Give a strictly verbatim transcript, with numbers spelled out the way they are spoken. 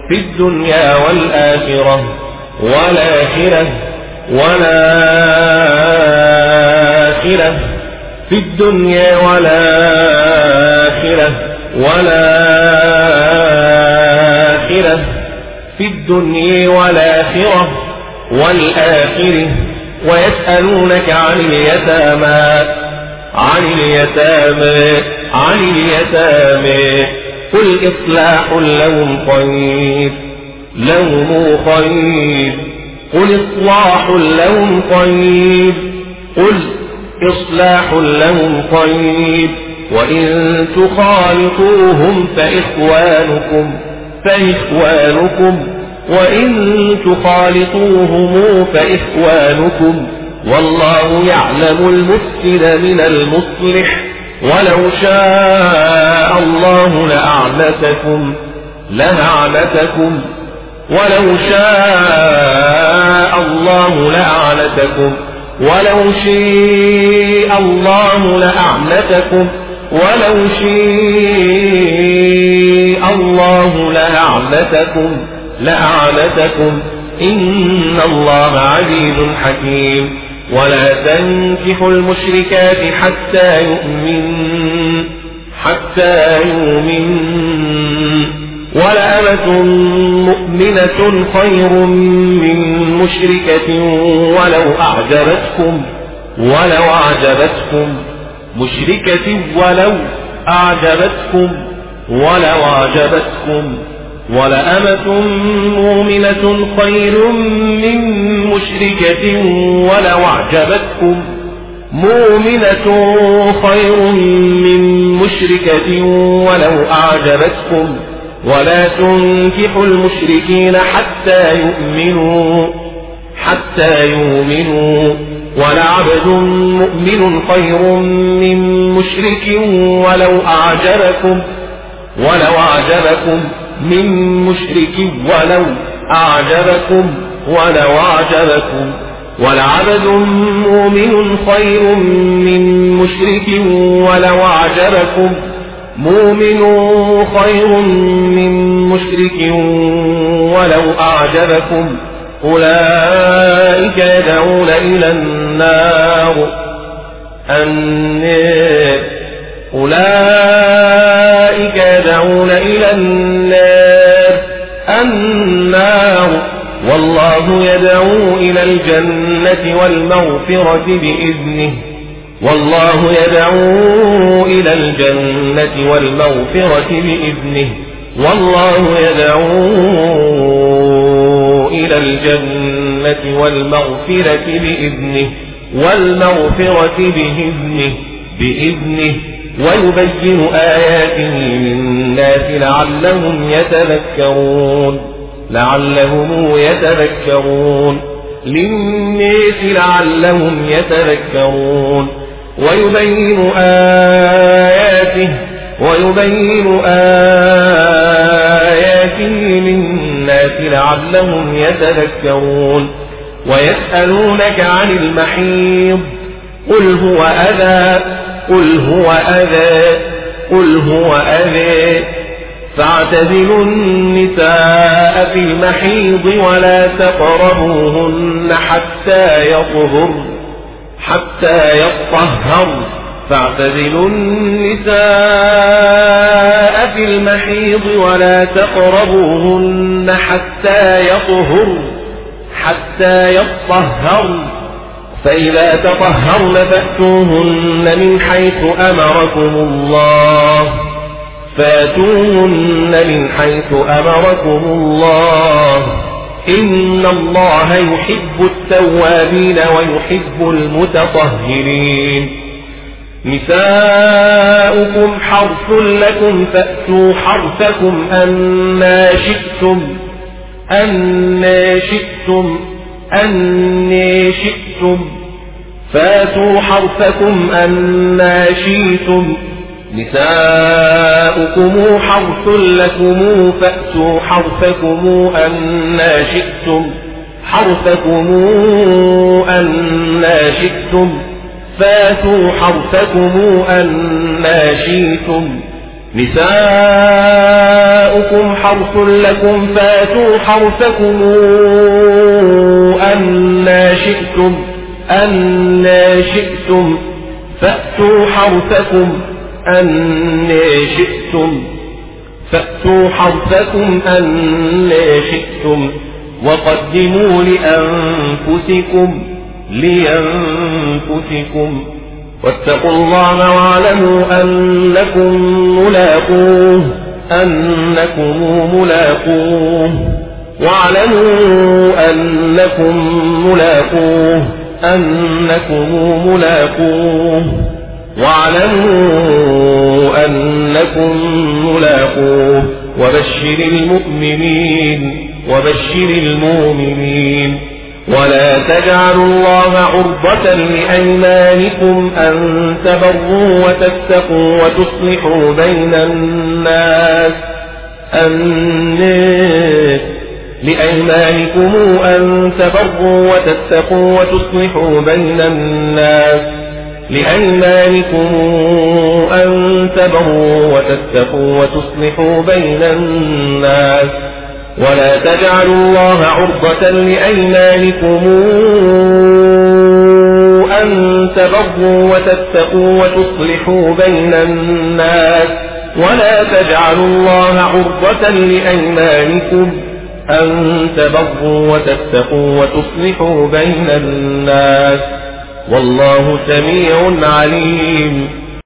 في الدنيا والآخرة والآخرة والآخرة في الدنيا والآخرة والآخرة في الدنيا والآخرة والآخرة ويسألونك عن اليتامى عن اليتامى عن اليتامى قل إصلاح لهم خير لهم خير قل إصلاح لهم خير قل إصلاح لهم خير وإن تخالطوهم فإخوانكم فإخوانكم وإن تخالطوهم فإخوانكم والله يعلم المفسد من المصلح ولو شاء الله لأعنتكم لأعنتكم ولو شاء الله لأعنتكم ولو شاء الله لأعنتكم ولو شاء الله لأعنتكم لأعنتكم إن الله عزيز حكيم ولا تنكحوا المشركات حتى يؤمن حتى يؤمن ولأمة مؤمنة خير من مشركة ولو أعجبتكم ولو أعجبتكم مشركة ولو أعجبتكم ولو أعجبتكم ولأمة مؤمنة خير من مشركة ولو أعجبتكم مؤمنة خير من مشركة ولو أعجبتكم ولا تنكحوا المشركين حتى يؤمنوا حتى يؤمنوا ولعبد مؤمن خير من مشرك ولو أعجبكم ولو أعجبكم من مشرك ولو أعجبكم ولو أعجبكم ولعبد مؤمن خير من مشرك ولو أعجبكم مؤمن خير من مشرك ولو أعجبكم أولئك يدعون إلى النار النار أولئك يدعون إلى النار النار والله يدعو إلى الجنة والمغفرة بإذنه والله يدعو إلى الجنة والمغفرة بإذنه والله يدعو إلى الجنة والمغفرة بإذنه والمغفرة بإذنه بإذنه ويبين آياته للناس لعلهم يتذكرون لعلهم يتذكرون للناس لعلهم يتذكرون ويبين آياته ويبين آياته للناس لعلهم يتذكرون ويسألونك عن المحيض قل هو أذى قل هو أذى قل هو أذى فاعتزلوا النساء في المحيض ولا تقربوهن حتى يطهرن حتى يطهرن فاعتزلوا النساء في المحيض ولا تقربوهن حتى يطهرن حتى يطهرن فإذا تطهرن فأتوهن من حيث أمركم الله فاتوهن من حيث أمركم الله إن الله يحب التوابين ويحب المتطهرين نساؤكم حرث لكم فأتوا حرثكم أنا شئتم أنا شئتم أنا شئتم فاتوا حرثكم أنا شئتم نساؤكم حرث لكم فأتوا حرثكم أنا شئتم حرثكم أنا شئتم فاتوا حرثكم أنا شئتم نساؤكم حرث لكم فاتوا حرثكم أنى شئتم أنى شئتم فأتوا حرثكم أنى شئتم فأتوا حرثكم أنى شئتم وقدموا لأنفسكم لأنفسكم واتقوا الله واعلموا أنكم ملاقوه أنكم ملاقوه واعلموا أنكم ملاقوه أنكم ملاقوه واعلموا أنكم ملاقوه وبشر المؤمنين وبشر المؤمنين ولا تجعلوا الله عرضة لأيمانكم أن تبروا وتتقوا وتصلحوا بين الناس الناس لأيمانكم أن تبروا وتتقوا وتصلحوا بين الناس لأيمانكم أن تبروا وتتقوا وتصلحوا بين الناس ولا تجعلوا الله عرضة لأيمانكم أن تبروا وتتقوا وتصلحوا بين الناس ولا تجعلوا الله عرضة لأيمانكم أن تبروا وتتقوا وتصلحوا بين الناس والله سميع عليم.